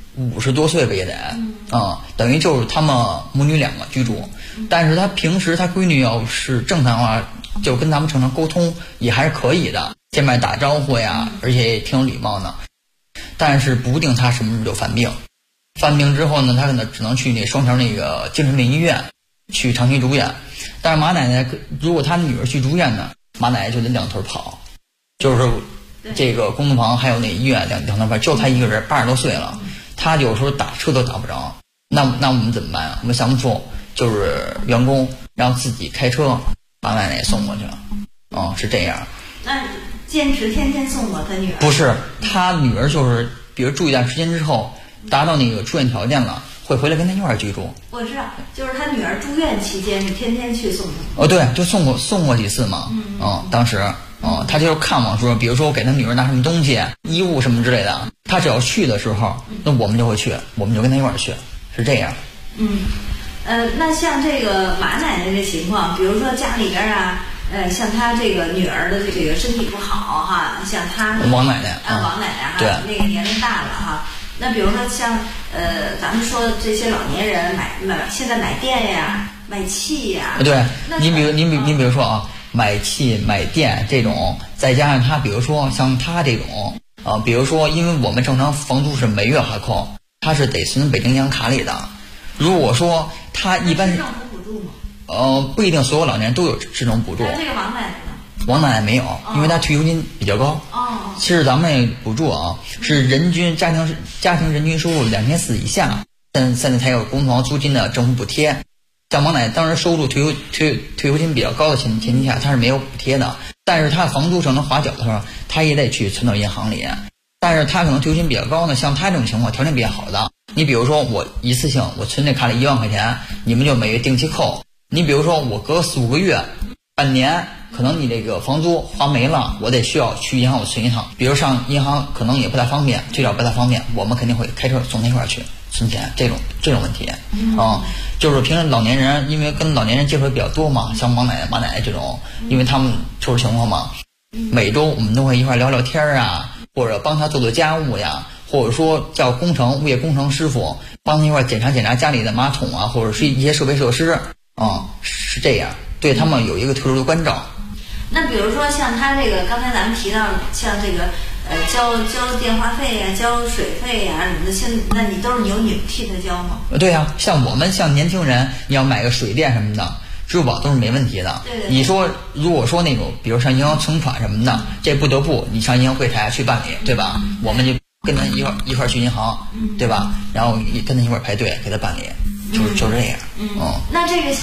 50多岁吧也得等于就是他们母女2个居住。但是他平时他闺女要是正常的话，就跟他们正常沟通也还是可以的，见面打招呼呀，而且也挺有礼貌的。但是不定他什么时候就犯病，犯病之后呢，他可能只能去那双桥那个精神病医院去长期住院。但是马奶奶如果他女儿去住院呢，马奶奶就得2腿跑，就是这个公租房还有那医院两头跑，就他一个人80多岁了。他有时候打车都打不着，那我们怎么办啊？我们项目处就是员工让自己开车把奶奶送过去是这样。 那坚持天天送我他女儿？不是，他女儿就是比如住一段时间之后达到那个出院条件了，会回来跟他一块居住。 我知道，就是他女儿住院期间，你天天去送她。 对，就送过几次嘛。当时他就是看望说，比如说我给他女儿拿什么东西、衣物什么之类的，他只要去的时候，那我们就会去，我们就跟他一块儿去，是这样。 那像这个马奶奶这情况，比如说家里边啊，像他这个女儿的这个身体不好哈，像他王奶奶王奶奶哈， 对， 那个年龄大了哈。那比如说像咱们说这些老年人现在买电呀、买气呀， 对，您比如说买气买电这种，再加上他比如说像他这种比如说因为我们正常房租是每月还扣，他是得存北京银行卡里的。如果说他一般政府补助吗？ 不一定所有老年人都有这种补助。 那这个王奶奶呢？ 王奶奶没有，因为她退休金比较高。其实咱们补助是人均家庭人均收入2400以下，现在才有公租房租金的政府补贴。像王奶奶当时收入退休金比较高的前提下，她是没有补贴的。但是她房租正常划缴的时候，她也得去存到银行里。但是她可能退休金比较高呢，像她这种情况条件比较好的，你比如说我一次性我存这卡里1万块钱，你们就每月定期扣。你比如说我隔4-5个月、半年，可能你这个房租花没了，我需要去银行我存一趟。比如上银行可能也不太方便，最少不太方便，我们肯定会开车送他一块儿去存钱，这种问题就是平时老年人因为跟老年人接触比较多嘛，像王奶奶、马奶奶这种，因为他们特殊情况嘛，每周我们都会一块聊聊天啊，或者帮他做家务呀，或者说叫物业工程师傅帮他一块检查家里的马桶啊，或者是一些设备设施是这样，对他们有一个特殊的关照。 那比如说像他这个刚才咱们提到像这个交电话费呀、交水费呀什么的，那你都是由你替他交吗？ 对呀，像我们像年轻人，你要买个水电什么的，支付宝都是没问题的。 对。 你说如果说那种，比如上银行存款什么的，这不得不你上银行柜台去办理，对吧？我们就跟他一块去银行，对吧？然后跟他一块排队给他办理，就是这样。 那这个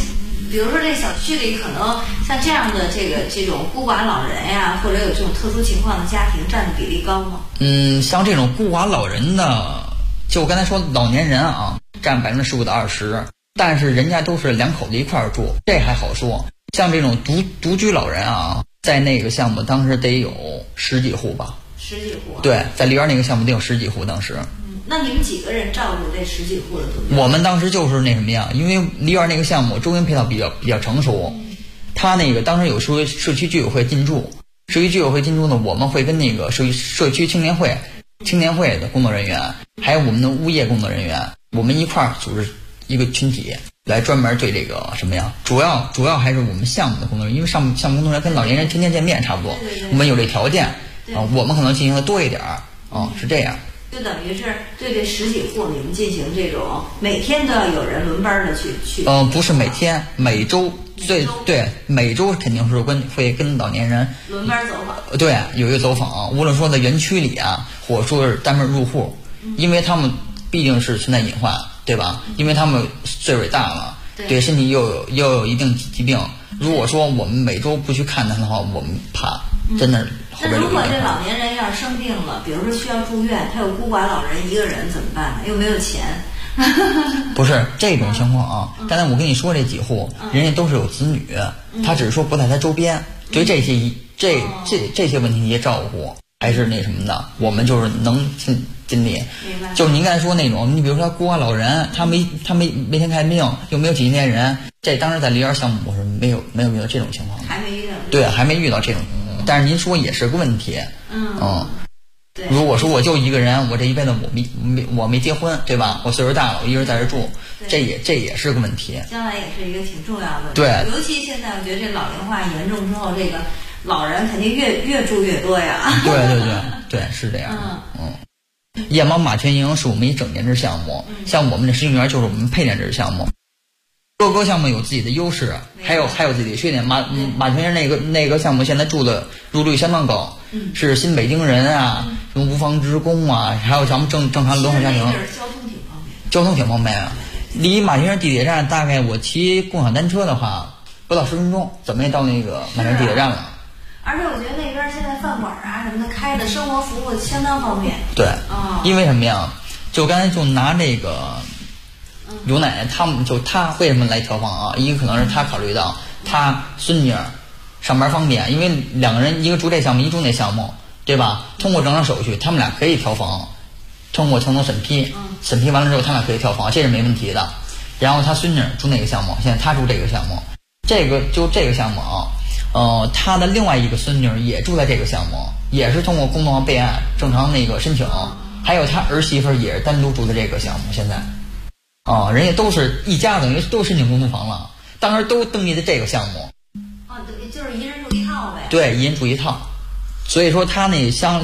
比如说这小区里可能像这样的这种孤寡老人呀，或者有这种特殊情况的家庭，占的比例高吗？ 像这种孤寡老人的，就我刚才说老年人啊，占15%到20%，但是人家都是2口子一块儿住，这还好说。像这种独居老人啊，在那个项目当时得有10几户吧。 10几户、啊？ 对，在梨园那个项目得有10几户当时。 那你们几个人照顾这10几户的独居？ 我们当时就是那什么呀，因为梨园那个项目周边配套比较成熟，他那个当时有社区居委会进驻，社区居委会进驻呢，我们会跟那个社区青年会的工作人员，还有我们的物业工作人员，我们一块儿组织一个群体来专门对这个什么呀，主要还是我们项目的工作人员，因为项目工作人员跟老年人天天见面差不多，我们有这条件啊，我们可能进行的多一点啊，是这样。 就等于是对这10几户你们进行这种每天都要有人轮班的去。 不是每天，每周，对，每周肯定是会跟老年人轮班走访。 对，有一个走访，无论说在园区里啊，或者说是单门入户，因为他们毕竟是存在隐患，对吧？因为他们岁数大了，对身体又有一定疾病。如果说我们每周不去看他的话，我们怕真的。 那如果这老年人要是生病了，比如说需要住院，他有孤寡老人一个人怎么办呢？又没有钱。 不是这种情况啊！刚才我跟你说这几户，人家都是有子女，他只是说不在他周边，对这些问题一些照顾还是那什么的，我们就是能尽力。就是您刚才说那种，你比如说孤寡老人，他没天看病，又没有几年人，这当时在梨园项目我是没有遇到这种情况， 还没遇到。 对，还没遇到这种情况。但是您说也是个问题，如果说我就一个人，我这一辈子我没结婚，对吧？我岁数大了，我一人在这住，这也是个问题。 将来也是一个挺重要的问题。 对， 尤其现在我觉得这老龄化严重之后，这个老人肯定越住越多呀。 对，是这样。燕毛马圈营是我们一整年制项目，像我们的实景园就是我们配年制项目。各个项目有自己的优势，还有自己的缺点。马圈营那个项目现在入率相当高，是新北京人啊，什么无房职工啊，还有咱们正常轮候家庭。交通挺方便啊，离马圈营地铁站大概我骑共享单车的话不到10分钟，怎么也到那个马圈地铁站了。 而且我觉得那边现在饭馆啊什么的开的生活服务相当方便。 对，因为什么呀？就刚才就拿这个。有奶奶他为什么来调房啊？一个可能是他考虑到他孙女上班方便，因为2个人一个住这项目，一住那项目，对吧？通过正常手续，他们俩可以调房，通过层层审批，审批完了之后，他俩可以调房，这是没问题的。然后他孙女住那个项目，现在他住这个项目，这个项目啊，他的另外一个孙女也住在这个项目，也是通过公证备案，正常那个申请，还有他儿媳妇也是单独住在这个项目，现在。人家都是一家，等于都申请公租房了，当时都登记的这个项目。 就是一人住一套呗。 对，一人住一套。所以说他那像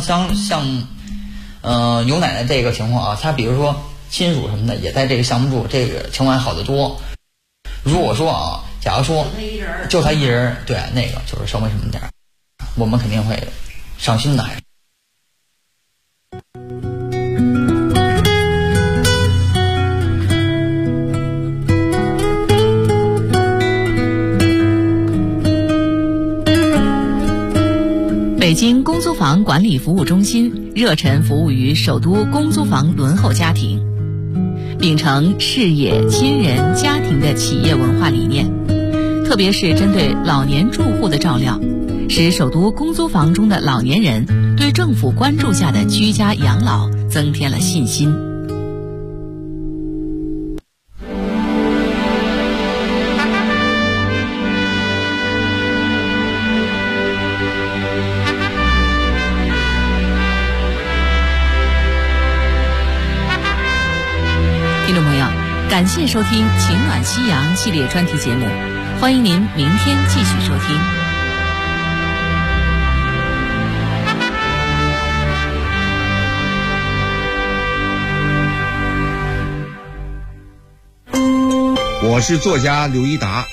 有奶奶这个情况啊，他比如说亲属什么的也在这个项目住，这个情况好得多。如果说啊，假如说就他一人，对，那个就是稍微什么点，我们肯定会上心的还是。 北京公租房管理服务中心热忱服务于首都公租房轮候家庭，秉承事业、亲人、家庭的企业文化理念，特别是针对老年住户的照料，使首都公租房中的老年人对政府关注下的居家养老增添了信心。感谢收听《情暖夕阳》系列专题节目，欢迎您明天继续收听。 我是作家刘一达。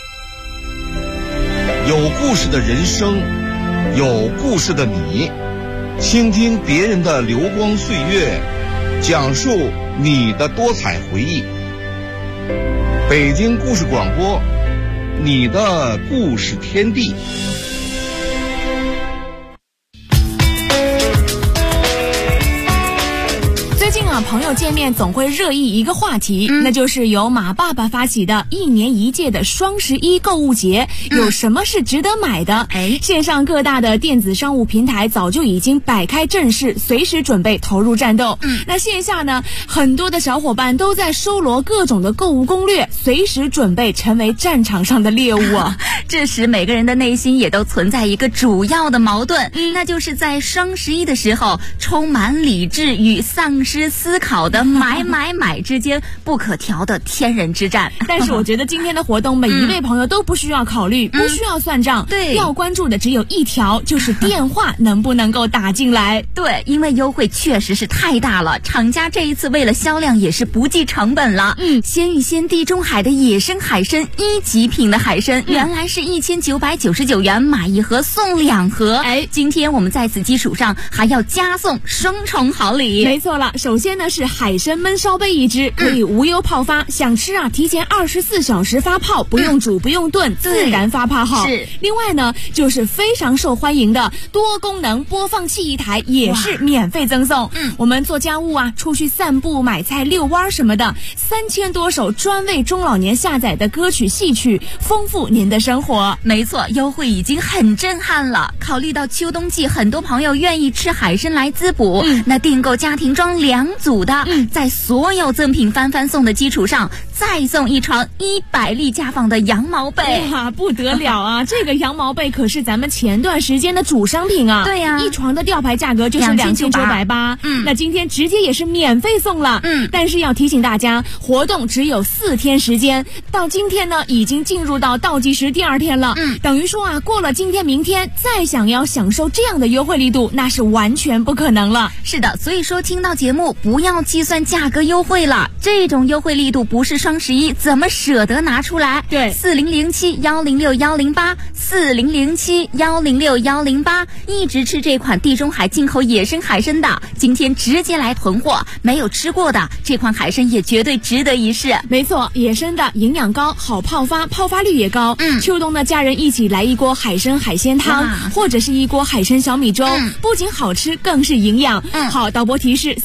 有故事的人生，有故事的你，倾听别人的流光岁月，讲述你的多彩回忆。北京故事广播， 你的故事天地。 最近啊，朋友见面总会热议一个话题，那就是由马爸爸发起的1年1届的双11购物节，有什么是值得买的？线上各大的电子商务平台早就已经摆开阵势，随时准备投入战斗。那线下呢，很多的小伙伴都在收罗各种的购物攻略，随时准备成为战场上的猎物啊。 这时每个人的内心也都存在一个主要的矛盾，那就是在双11的时候，充满理智与丧失思考的买之间不可调的天人之战。 但是我觉得今天的活动每一位朋友都不需要考虑，不需要算账， 对， 要关注的只有一条，就是电话能不能够打进来。 对，因为优惠确实是太大了，厂家这一次为了销量也是不计成本了。鲜芋仙地中海的野生海参1级品的海参，原来是1999元买1盒送2盒，今天我们在此基础上还要加送双重好礼。 没错了，首先呢是海参焖烧杯1只，可以无忧泡发，想吃啊提前24小时发泡，不用煮不用炖，自然发泡好。 是。 另外呢就是非常受欢迎的多功能播放器1台，也是免费赠送。我们做家务啊，出去散步买菜遛弯什么的，3000多首专为中老年下载的歌曲戏曲，丰富您的生活。 没错，优惠已经很震撼了。考虑到秋冬季很多朋友愿意吃海参来滋补，那订购家庭装2组的，在所有赠品翻送的基础上，再送1床100粒家纺的羊毛被。 哇，不得了啊！这个羊毛被可是咱们前段时间的主商品啊。 对呀 ，1床的吊牌价格就是2980，那今天直接也是免费送了。但是要提醒大家，活动只有4天时间，到今天呢已经进入到倒计时第2天了。等于说啊，过了今天明天再想要享受这样的优惠力度，那是完全不可能了。 是的，所以说听到节目不要计算价格优惠了，这种优惠力度不是双11怎么舍得拿出来？ 对 ，4007106108，4007106108，一直吃这款地中海进口野生海参的，今天直接来囤货，没有吃过的这款海参也绝对值得一试。 没错，野生的营养高，好泡发，泡发率也高。秋冬的家人一起来一锅海参海鲜汤，或者是一锅海参小米粥，不仅好吃更是营养。好，导播提示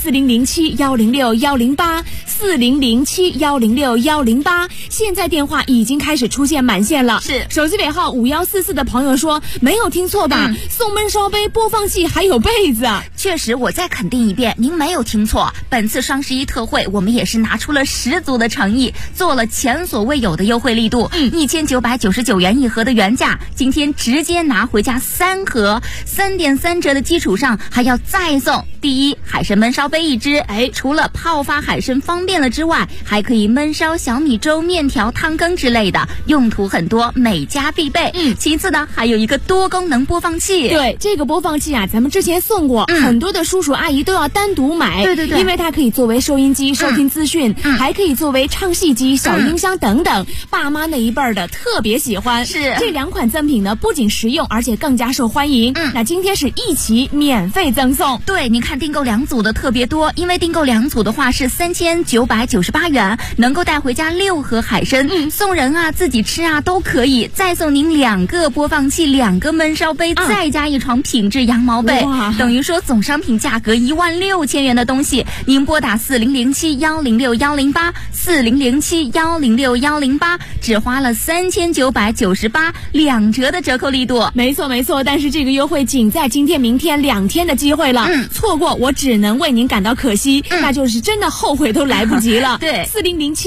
4007106108，4007106108，现在电话已经开始出现满线了。 是， 手机尾号5144的朋友说没有听错吧？送焖烧杯、播放器还有被子。 确实，我再肯定一遍，您没有听错，本次双11特惠我们也是拿出了10足的诚意，做了前所未有的优惠力度。1999元1盒的原价，今天直接拿回家3盒，3.3折的基础上还要再送第一海参焖烧杯1只。除了泡发海参方便了之外，还可以焖烧小米粥、面条、汤羹之类的，用途很多，每家必备。其次呢，还有一个多功能播放器。 对，这个播放器啊，咱们之前送过，很多的叔叔阿姨都要单独买。 对， 因为它可以作为收音机收听资讯，还可以作为唱戏机、小音箱等等，爸妈那一辈儿的特别喜欢。 是， 这2款赠品呢，不仅实用，而且更加受欢迎。那今天是一起免费赠送。 对，您看订购2组的特别多，因为订购2组的话是3998元，能够带回家6盒海参，送人啊自己吃啊都可以，再送您2个播放器、2个焖烧杯，再加1床品质羊毛被，等于说总商品价格16000元的东西，您拨打4007106108，4007106108，只花了3998，2折的折扣力度。 没错，但是这个优惠仅在今天明天2天的机会了，错过我只能为您感到可惜，那就是真的后悔都来不及了。 对， 4007